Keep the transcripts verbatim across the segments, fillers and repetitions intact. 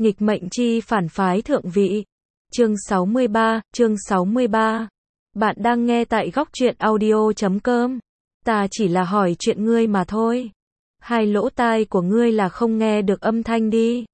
Nghịch mệnh chi phản phái thượng vị. Chương sáu mươi ba, chương sáu mươi ba. Bạn đang nghe tại góc truyện audio chấm com. Ta chỉ là hỏi chuyện ngươi mà thôi. Hai lỗ tai của ngươi là không nghe được âm thanh đi.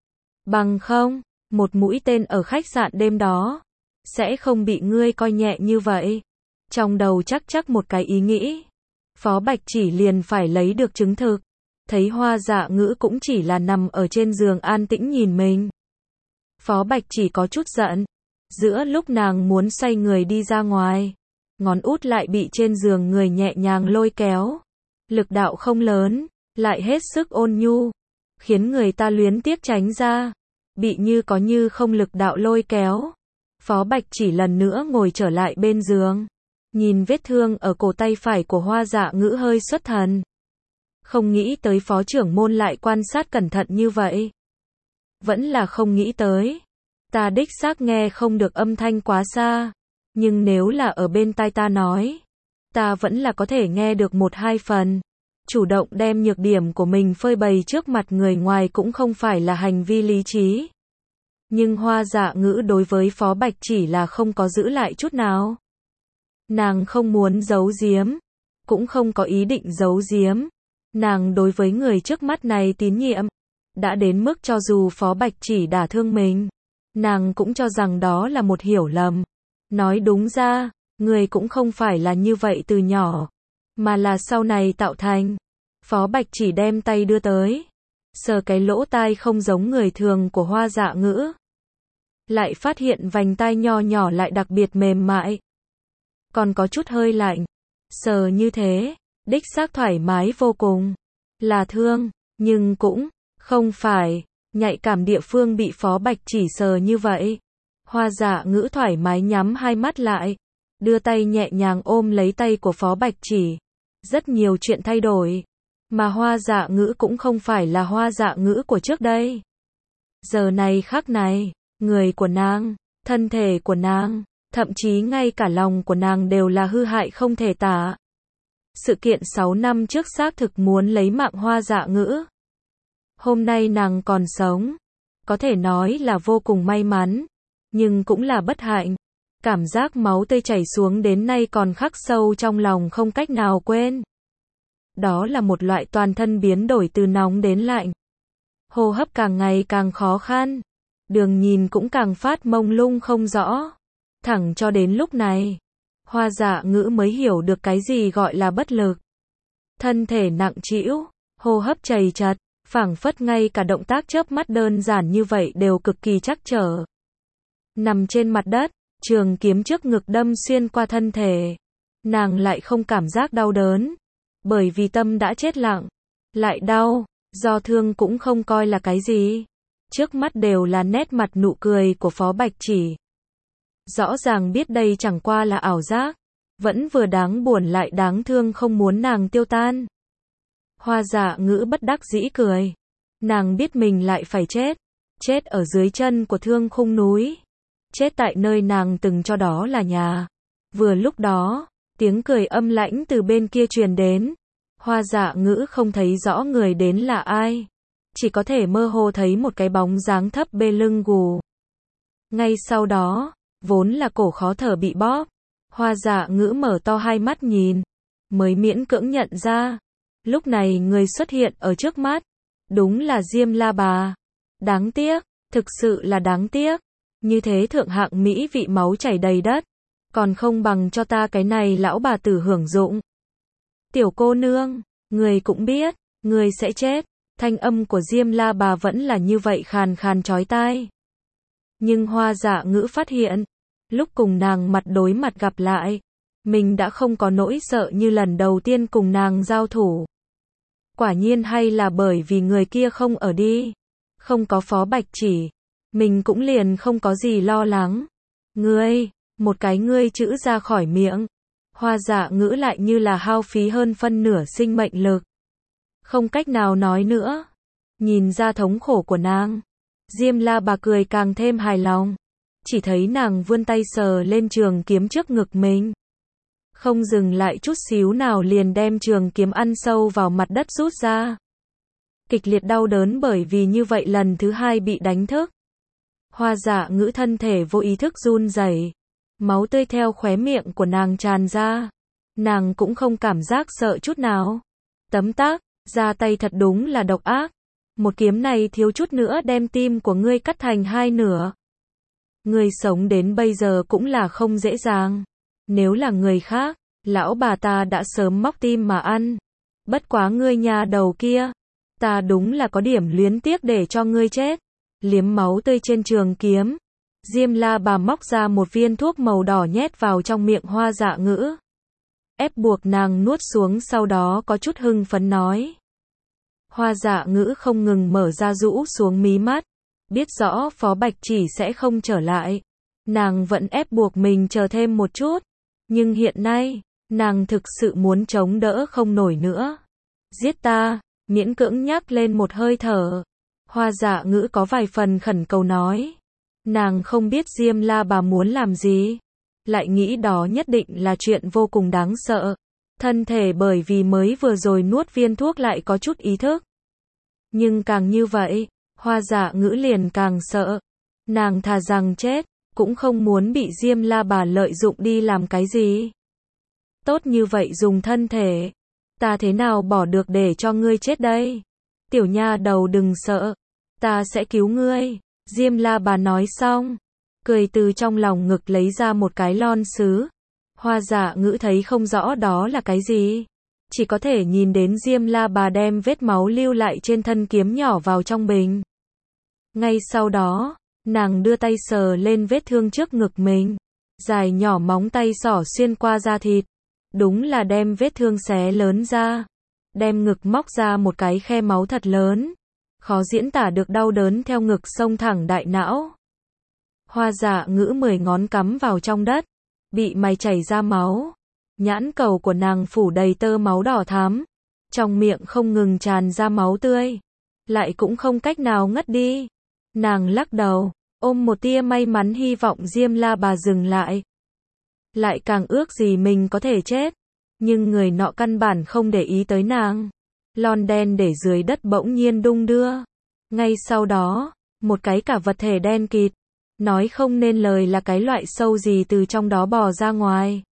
Bằng không, một mũi tên ở khách sạn đêm đó, sẽ không bị ngươi coi nhẹ như vậy. Trong đầu chắc chắc một cái ý nghĩ. Phó Bạch Chỉ liền phải lấy được chứng thực. Thấy Hoa Dạ Ngữ cũng chỉ là nằm ở trên giường an tĩnh nhìn mình. Phó Bạch Chỉ có chút giận. Giữa lúc nàng muốn xoay người đi ra ngoài, ngón út lại bị trên giường người nhẹ nhàng lôi kéo. Lực đạo không lớn, lại hết sức ôn nhu, khiến người ta luyến tiếc tránh ra. Bị như có như không lực đạo lôi kéo. Phó Bạch Chỉ lần nữa ngồi trở lại bên giường. Nhìn vết thương ở cổ tay phải của Hoa Dạ Ngữ hơi xuất thần. Không nghĩ tới phó trưởng môn lại quan sát cẩn thận như vậy. Vẫn là không nghĩ tới. Ta đích xác nghe không được âm thanh quá xa. Nhưng nếu là ở bên tai ta nói, ta vẫn là có thể nghe được một hai phần. Chủ động đem nhược điểm của mình phơi bày trước mặt người ngoài cũng không phải là hành vi lý trí. Nhưng Hoa Dạ Ngữ đối với Phó Bạch Chỉ là không có giữ lại chút nào. Nàng không muốn giấu giếm, cũng không có ý định giấu giếm. Nàng đối với người trước mắt này tín nhiệm, đã đến mức cho dù Phó Bạch Chỉ đả thương mình, nàng cũng cho rằng đó là một hiểu lầm. Nói đúng ra, người cũng không phải là như vậy từ nhỏ, mà là sau này tạo thành. Phó Bạch Chỉ đem tay đưa tới, sờ cái lỗ tai không giống người thường của Hoa Dạ Ngữ. Lại phát hiện vành tai nho nhỏ lại đặc biệt mềm mại. Còn có chút hơi lạnh. Sờ như thế, đích xác thoải mái vô cùng. Là thương, nhưng cũng không phải nhạy cảm địa phương bị Phó Bạch Chỉ sờ như vậy. Hoa Dạ Ngữ thoải mái nhắm hai mắt lại, đưa tay nhẹ nhàng ôm lấy tay của Phó Bạch Chỉ. Rất nhiều chuyện thay đổi, mà Hoa Dạ Ngữ cũng không phải là Hoa Dạ Ngữ của trước đây. Giờ này khắc này, người của nàng, thân thể của nàng, thậm chí ngay cả lòng của nàng đều là hư hại không thể tả. Sự kiện sáu năm trước xác thực muốn lấy mạng Hoa Dạ Ngữ. Hôm nay nàng còn sống, có thể nói là vô cùng may mắn, nhưng cũng là bất hạnh. Cảm giác máu tươi chảy xuống đến nay còn khắc sâu trong lòng không cách nào quên. Đó là một loại toàn thân biến đổi từ nóng đến lạnh. Hô hấp càng ngày càng khó khăn, đường nhìn cũng càng phát mông lung không rõ. Thẳng cho đến lúc này, Hoa Dạ Ngữ mới hiểu được cái gì gọi là bất lực. Thân thể nặng trĩu, hô hấp trầy trật, phảng phất ngay cả động tác chớp mắt đơn giản như vậy đều cực kỳ trắc trở. Nằm trên mặt đất, trường kiếm trước ngực đâm xuyên qua thân thể. Nàng lại không cảm giác đau đớn, bởi vì tâm đã chết lặng. Lại đau, do thương cũng không coi là cái gì. Trước mắt đều là nét mặt nụ cười của Phó Bạch Chỉ. Rõ ràng biết đây chẳng qua là ảo giác, vẫn vừa đáng buồn lại đáng thương không muốn nàng tiêu tan. Hoa Dạ Ngữ bất đắc dĩ cười. Nàng biết mình lại phải chết. Chết ở dưới chân của Thương Khung núi. Chết tại nơi nàng từng cho đó là nhà. Vừa lúc đó, tiếng cười âm lãnh từ bên kia truyền đến. Hoa Dạ Ngữ không thấy rõ người đến là ai. Chỉ có thể mơ hồ thấy một cái bóng dáng thấp bê lưng gù. Ngay sau đó, vốn là cổ khó thở bị bóp. Hoa Dạ Ngữ mở to hai mắt nhìn, mới miễn cưỡng nhận ra. Lúc này người xuất hiện ở trước mắt, đúng là Diêm La Bà. Đáng tiếc, thực sự là đáng tiếc. Như thế thượng hạng mỹ vị máu chảy đầy đất, còn không bằng cho ta cái này lão bà tử hưởng dụng. Tiểu cô nương, người cũng biết, người sẽ chết. Thanh âm của Diêm La Bà vẫn là như vậy khàn khàn chói tai. Nhưng Hoa Dạ Ngữ phát hiện, lúc cùng nàng mặt đối mặt gặp lại, mình đã không có nỗi sợ như lần đầu tiên cùng nàng giao thủ. Quả nhiên hay là bởi vì người kia không ở đi, không có Phó Bạch Chỉ, mình cũng liền không có gì lo lắng. Ngươi, một cái ngươi chữ ra khỏi miệng, Hoa Dạ Ngữ lại như là hao phí hơn phân nửa sinh mệnh lực. Không cách nào nói nữa. Nhìn ra thống khổ của nàng, Diêm La Bà cười càng thêm hài lòng. Chỉ thấy nàng vươn tay sờ lên trường kiếm trước ngực mình. Không dừng lại chút xíu nào liền đem trường kiếm ăn sâu vào mặt đất rút ra. kịch liệt đau đớn bởi vì như vậy lần thứ hai bị đánh thức. Hoa Dạ Ngữ thân thể vô ý thức run rẩy, máu tươi theo khóe miệng của nàng tràn ra. Nàng cũng không cảm giác sợ chút nào. Tấm tắc, ra tay thật đúng là độc ác. Một kiếm này thiếu chút nữa đem tim của ngươi cắt thành hai nửa. Ngươi sống đến bây giờ cũng là không dễ dàng. Nếu là người khác, lão bà ta đã sớm móc tim mà ăn. Bất quá ngươi nhà đầu kia, ta đúng là có điểm luyến tiếc để cho ngươi chết. Liếm máu tươi trên trường kiếm, Diêm La Bà móc ra một viên thuốc màu đỏ nhét vào trong miệng Hoa Dạ Ngữ. Ép buộc nàng nuốt xuống, sau đó có chút hưng phấn nói. Hoa Dạ Ngữ không ngừng mở ra rũ xuống mí mắt, biết rõ Phó Bạch Chỉ sẽ không trở lại. Nàng vẫn ép buộc mình chờ thêm một chút, nhưng hiện nay, nàng thực sự muốn chống đỡ không nổi nữa. Giết ta, miễn cưỡng nhắc lên một hơi thở. Hoa Dạ Ngữ có vài phần khẩn cầu nói. Nàng không biết Diêm La Bà muốn làm gì, lại nghĩ đó nhất định là chuyện vô cùng đáng sợ. Thân thể bởi vì mới vừa rồi nuốt viên thuốc lại có chút ý thức. Nhưng càng như vậy, Hoa Dạ Ngữ liền càng sợ. Nàng thà rằng chết, cũng không muốn bị Diêm La Bà lợi dụng đi làm cái gì. Tốt như vậy dùng thân thể, ta thế nào bỏ được để cho ngươi chết đây? Tiểu nha đầu đừng sợ, ta sẽ cứu ngươi. Diêm La Bà nói xong, cười từ trong lòng ngực lấy ra một cái lon sứ. Hoa Dạ Ngữ thấy không rõ đó là cái gì, chỉ có thể nhìn đến Diêm La Bà đem vết máu lưu lại trên thân kiếm nhỏ vào trong bình. Ngay sau đó, nàng đưa tay sờ lên vết thương trước ngực mình, dài nhỏ móng tay xỏ xuyên qua da thịt, đúng là đem vết thương xé lớn ra, đem ngực móc ra một cái khe máu thật lớn, khó diễn tả được đau đớn theo ngực xông thẳng đại não. Hoa Dạ Ngữ mười ngón cắm vào trong đất, bị mày chảy ra máu, nhãn cầu của nàng phủ đầy tơ máu đỏ thắm, trong miệng không ngừng tràn ra máu tươi, lại cũng không cách nào ngất đi. Nàng lắc đầu, ôm một tia may mắn hy vọng Diêm La Bà dừng lại. Lại càng ước gì mình có thể chết, nhưng người nọ căn bản không để ý tới nàng. Lon đen để dưới đất bỗng nhiên đung đưa. Ngay sau đó, một cái cả vật thể đen kịt, nói không nên lời là cái loại sâu gì từ trong đó bò ra ngoài.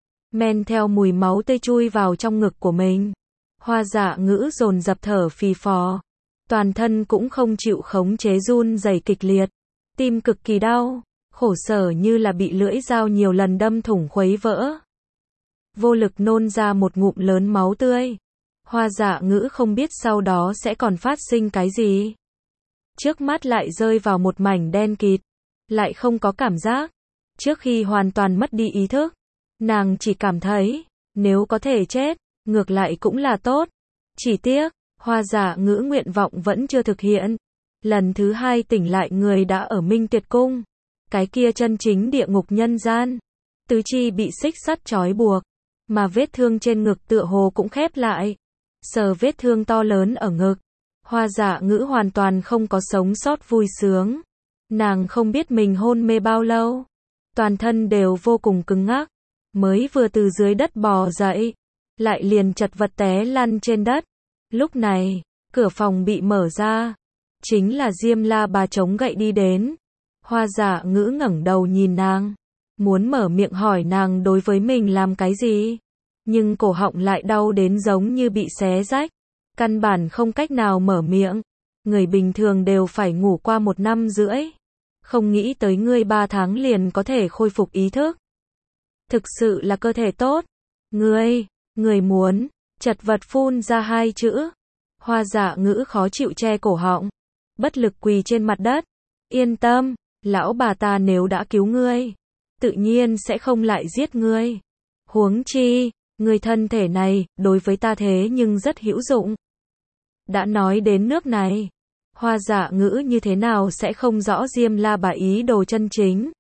Men theo mùi máu tươi chui vào trong ngực của mình. Hoa Dạ Ngữ dồn dập thở phì phò. Toàn thân cũng không chịu khống chế run rẩy kịch liệt. Tim cực kỳ đau, khổ sở như là bị lưỡi dao nhiều lần đâm thủng khuấy vỡ. Vô lực nôn ra một ngụm lớn máu tươi. Hoa Dạ Ngữ không biết sau đó sẽ còn phát sinh cái gì. Trước mắt lại rơi vào một mảnh đen kịt, lại không có cảm giác. Trước khi hoàn toàn mất đi ý thức, nàng chỉ cảm thấy, nếu có thể chết, ngược lại cũng là tốt. Chỉ tiếc, Hoa Dạ Ngữ nguyện vọng vẫn chưa thực hiện. Lần thứ hai tỉnh lại người đã ở Minh Tuyệt Cung. Cái kia chân chính địa ngục nhân gian. Tứ chi bị xích sắt trói buộc, mà vết thương trên ngực tựa hồ cũng khép lại. Sờ vết thương to lớn ở ngực, Hoa Dạ Ngữ hoàn toàn không có sống sót vui sướng. Nàng không biết mình hôn mê bao lâu, toàn thân đều vô cùng cứng ngắc, mới vừa từ dưới đất bò dậy, lại liền chật vật té lăn trên đất. Lúc này, cửa phòng bị mở ra, chính là Diêm La Bà chống gậy đi đến. Hoa Dạ Ngữ ngẩng đầu nhìn nàng, muốn mở miệng hỏi nàng đối với mình làm cái gì, nhưng cổ họng lại đau đến giống như bị xé rách, căn bản không cách nào mở miệng. Người bình thường đều phải ngủ qua một năm rưỡi, không nghĩ tới ngươi ba tháng liền có thể khôi phục ý thức. Thực sự là cơ thể tốt. Ngươi, ngươi muốn, chật vật phun ra hai chữ. Hoa Dạ Ngữ khó chịu che cổ họng, bất lực quỳ trên mặt đất. Yên tâm, lão bà ta nếu đã cứu ngươi, tự nhiên sẽ không lại giết ngươi. Huống chi, ngươi thân thể này, đối với ta thế nhưng rất hữu dụng. Đã nói đến nước này, Hoa Dạ Ngữ như thế nào sẽ không rõ Diêm La Bà ý đồ chân chính.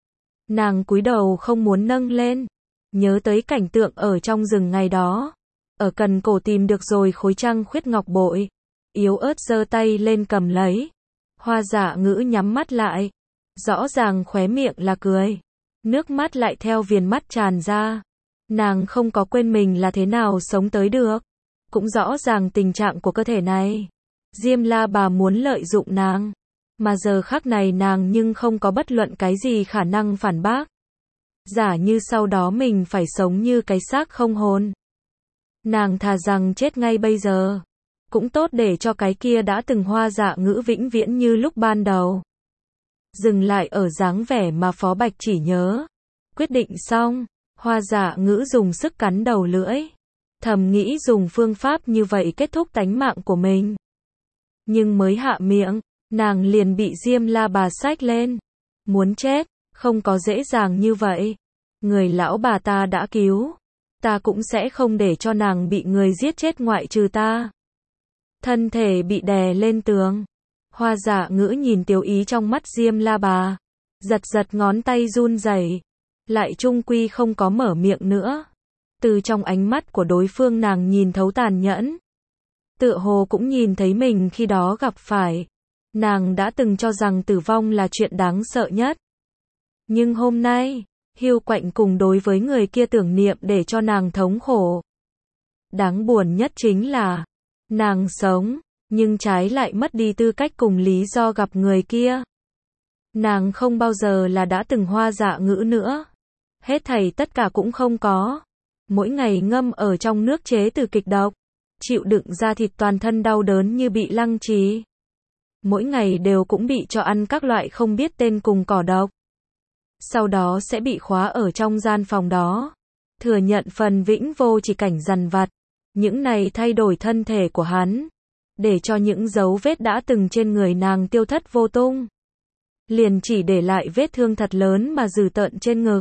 Nàng cúi đầu không muốn nâng lên, nhớ tới cảnh tượng ở trong rừng ngày đó. Ở cần cổ tìm được rồi khối trăng khuyết ngọc bội, yếu ớt giơ tay lên cầm lấy. Hoa Dạ Ngữ nhắm mắt lại, rõ ràng khóe miệng là cười, nước mắt lại theo viền mắt tràn ra. Nàng không có quên mình là thế nào sống tới được, cũng rõ ràng tình trạng của cơ thể này. Diêm La Bà muốn lợi dụng nàng. Mà giờ khắc này nàng nhưng không có bất luận cái gì khả năng phản bác. Giả như sau đó mình phải sống như cái xác không hồn. Nàng thà rằng chết ngay bây giờ. Cũng tốt để cho cái kia đã từng Hoa Dạ Ngữ vĩnh viễn như lúc ban đầu. Dừng lại ở dáng vẻ mà Phó Bạch Chỉ nhớ. Quyết định xong, Hoa Dạ Ngữ dùng sức cắn đầu lưỡi. Thầm nghĩ dùng phương pháp như vậy kết thúc tánh mạng của mình. Nhưng mới hạ miệng, nàng liền bị Diêm La Bà xách lên. Muốn chết, không có dễ dàng như vậy. Người lão bà ta đã cứu. Ta cũng sẽ không để cho nàng bị người giết chết ngoại trừ ta. Thân thể bị đè lên tường. Hoa Dạ Ngữ nhìn tiêu ý trong mắt Diêm La Bà. Giật giật ngón tay run rẩy, lại chung quy không có mở miệng nữa. Từ trong ánh mắt của đối phương nàng nhìn thấu tàn nhẫn. Tựa hồ cũng nhìn thấy mình khi đó gặp phải. Nàng đã từng cho rằng tử vong là chuyện đáng sợ nhất. Nhưng hôm nay, hiu quạnh cùng đối với người kia tưởng niệm để cho nàng thống khổ. Đáng buồn nhất chính là, nàng sống, nhưng trái lại mất đi tư cách cùng lý do gặp người kia. Nàng không bao giờ là đã từng Hoa Dạ Ngữ nữa. Hết thảy tất cả cũng không có. Mỗi ngày ngâm ở trong nước chế từ kịch độc. Chịu đựng da thịt toàn thân đau đớn như bị lăng trì. Mỗi ngày đều cũng bị cho ăn các loại không biết tên cùng cỏ độc. Sau đó sẽ bị khóa ở trong gian phòng đó. Thừa nhận phần vĩnh vô chỉ cảnh dằn vặt. Những này thay đổi thân thể của hắn. Để cho những dấu vết đã từng trên người nàng tiêu thất vô tung. Liền chỉ để lại vết thương thật lớn mà dữ tợn trên ngực.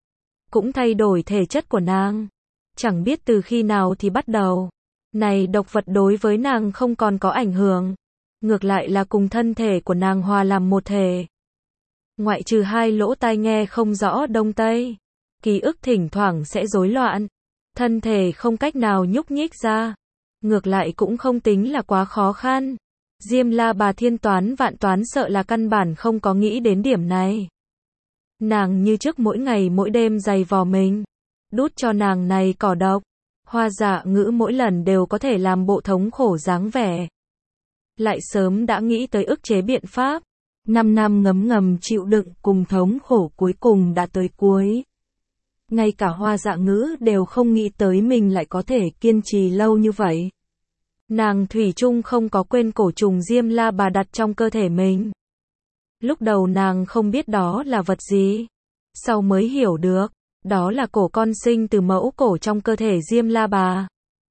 Cũng thay đổi thể chất của nàng. Chẳng biết từ khi nào thì bắt đầu. Này độc vật đối với nàng không còn có ảnh hưởng. Ngược lại là cùng thân thể của nàng hòa làm một thể. Ngoại trừ hai lỗ tai nghe không rõ đông tây. Ký ức thỉnh thoảng sẽ rối loạn. Thân thể không cách nào nhúc nhích ra. Ngược lại cũng không tính là quá khó khăn. Diêm La Bà thiên toán vạn toán sợ là căn bản không có nghĩ đến điểm này. Nàng như trước mỗi ngày mỗi đêm giày vò mình. Đút cho nàng này cỏ độc. Hoa Dạ Ngữ mỗi lần đều có thể làm bộ thống khổ dáng vẻ. Lại sớm đã nghĩ tới ức chế biện pháp. Năm năm ngấm ngầm chịu đựng cùng thống khổ cuối cùng đã tới cuối. Ngay cả Hoa Dạ Ngữ đều không nghĩ tới mình lại có thể kiên trì lâu như vậy. Nàng thủy chung không có quên cổ trùng Diêm La Bà đặt trong cơ thể mình. Lúc đầu nàng không biết đó là vật gì. Sau mới hiểu được, đó là cổ con sinh từ mẫu cổ trong cơ thể Diêm La Bà.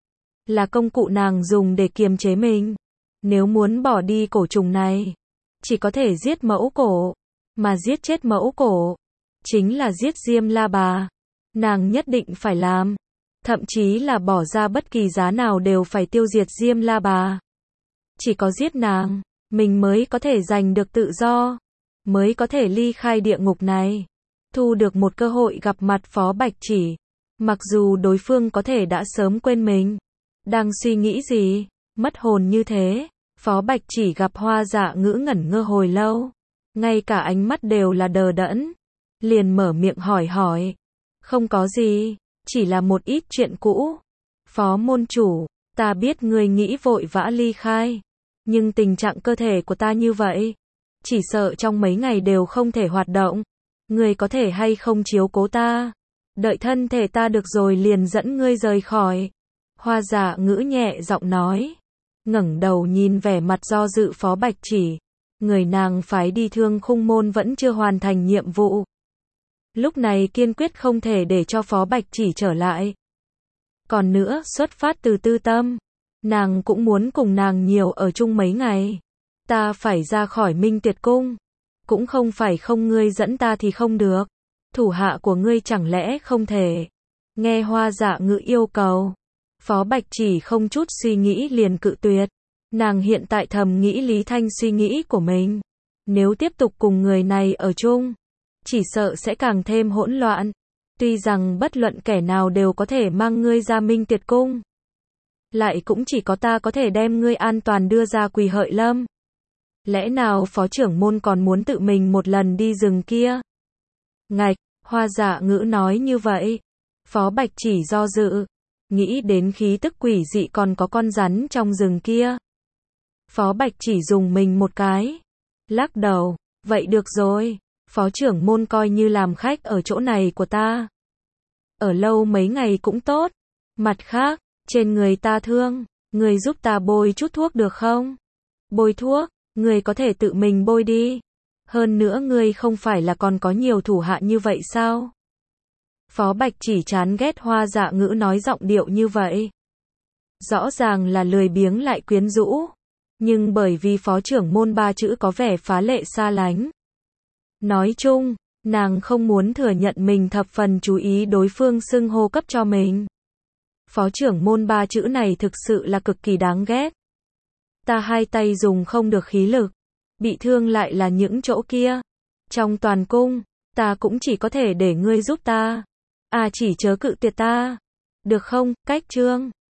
Là công cụ nàng dùng để kiềm chế mình. Nếu muốn bỏ đi cổ trùng này, chỉ có thể giết mẫu cổ. Mà giết chết mẫu cổ, chính là giết Diêm La Bà. Nàng nhất định phải làm. Thậm chí là bỏ ra bất kỳ giá nào đều phải tiêu diệt Diêm La Bà. Chỉ có giết nàng, mình mới có thể giành được tự do. Mới có thể ly khai địa ngục này. Thu được một cơ hội gặp mặt Phó Bạch Chỉ. Mặc dù đối phương có thể đã sớm quên mình. Đang suy nghĩ gì? Mất hồn như thế. Phó Bạch Chỉ gặp Hoa Dạ Ngữ ngẩn ngơ hồi lâu. Ngay cả ánh mắt đều là đờ đẫn. Liền mở miệng hỏi hỏi. Không có gì. Chỉ là một ít chuyện cũ. Phó môn chủ, ta biết ngươi nghĩ vội vã ly khai. Nhưng tình trạng cơ thể của ta như vậy. Chỉ sợ trong mấy ngày đều không thể hoạt động. Ngươi có thể hay không chiếu cố ta. Đợi thân thể ta được rồi liền dẫn ngươi rời khỏi. Hoa Dạ Ngữ nhẹ giọng nói. Ngẩng đầu nhìn vẻ mặt do dự Phó Bạch Chỉ. Người nàng phái đi Thương Khung môn vẫn chưa hoàn thành nhiệm vụ. Lúc này kiên quyết không thể để cho Phó Bạch Chỉ trở lại. Còn nữa, xuất phát từ tư tâm. Nàng cũng muốn cùng nàng nhiều ở chung mấy ngày. Ta phải ra khỏi Minh Tuyệt Cung. Cũng không phải không ngươi dẫn ta thì không được. Thủ hạ của ngươi chẳng lẽ không thể. Nghe Hoa Dạ Ngữ yêu cầu. Phó Bạch Chỉ không chút suy nghĩ liền cự tuyệt. Nàng hiện tại thầm nghĩ Lý Thanh suy nghĩ của mình. Nếu tiếp tục cùng người này ở chung, chỉ sợ sẽ càng thêm hỗn loạn. Tuy rằng bất luận kẻ nào đều có thể mang ngươi ra Minh Tuyệt Cung. Lại cũng chỉ có ta có thể đem ngươi an toàn đưa ra Quỳ Hợi Lâm. Lẽ nào phó trưởng môn còn muốn tự mình một lần đi rừng kia? Ngạch, Hoa Dạ Ngữ nói như vậy. Phó Bạch Chỉ do dự. Nghĩ đến khí tức quỷ dị còn có con rắn trong rừng kia. Phó Bạch chỉ dùng mình một cái. Lắc đầu. Vậy được rồi. Phó trưởng môn coi như làm khách ở chỗ này của ta. Ở lâu mấy ngày cũng tốt. Mặt khác, trên người ta thương, người giúp ta bôi chút thuốc được không? Bôi thuốc, người có thể tự mình bôi đi. Hơn nữa ngươi không phải là còn có nhiều thủ hạ như vậy sao? Phó Bạch chỉ chán ghét Hoa Dạ Ngữ nói giọng điệu như vậy. Rõ ràng là lười biếng lại quyến rũ. Nhưng bởi vì phó trưởng môn ba chữ có vẻ phá lệ xa lánh. Nói chung, nàng không muốn thừa nhận mình thập phần chú ý đối phương xưng hô cấp cho mình. Phó trưởng môn ba chữ này thực sự là cực kỳ đáng ghét. Ta hai tay dùng không được khí lực. Bị thương lại là những chỗ kia. Trong toàn cung, ta cũng chỉ có thể để ngươi giúp ta. À chỉ chớ cự tuyệt ta. Được không, Cách Trương?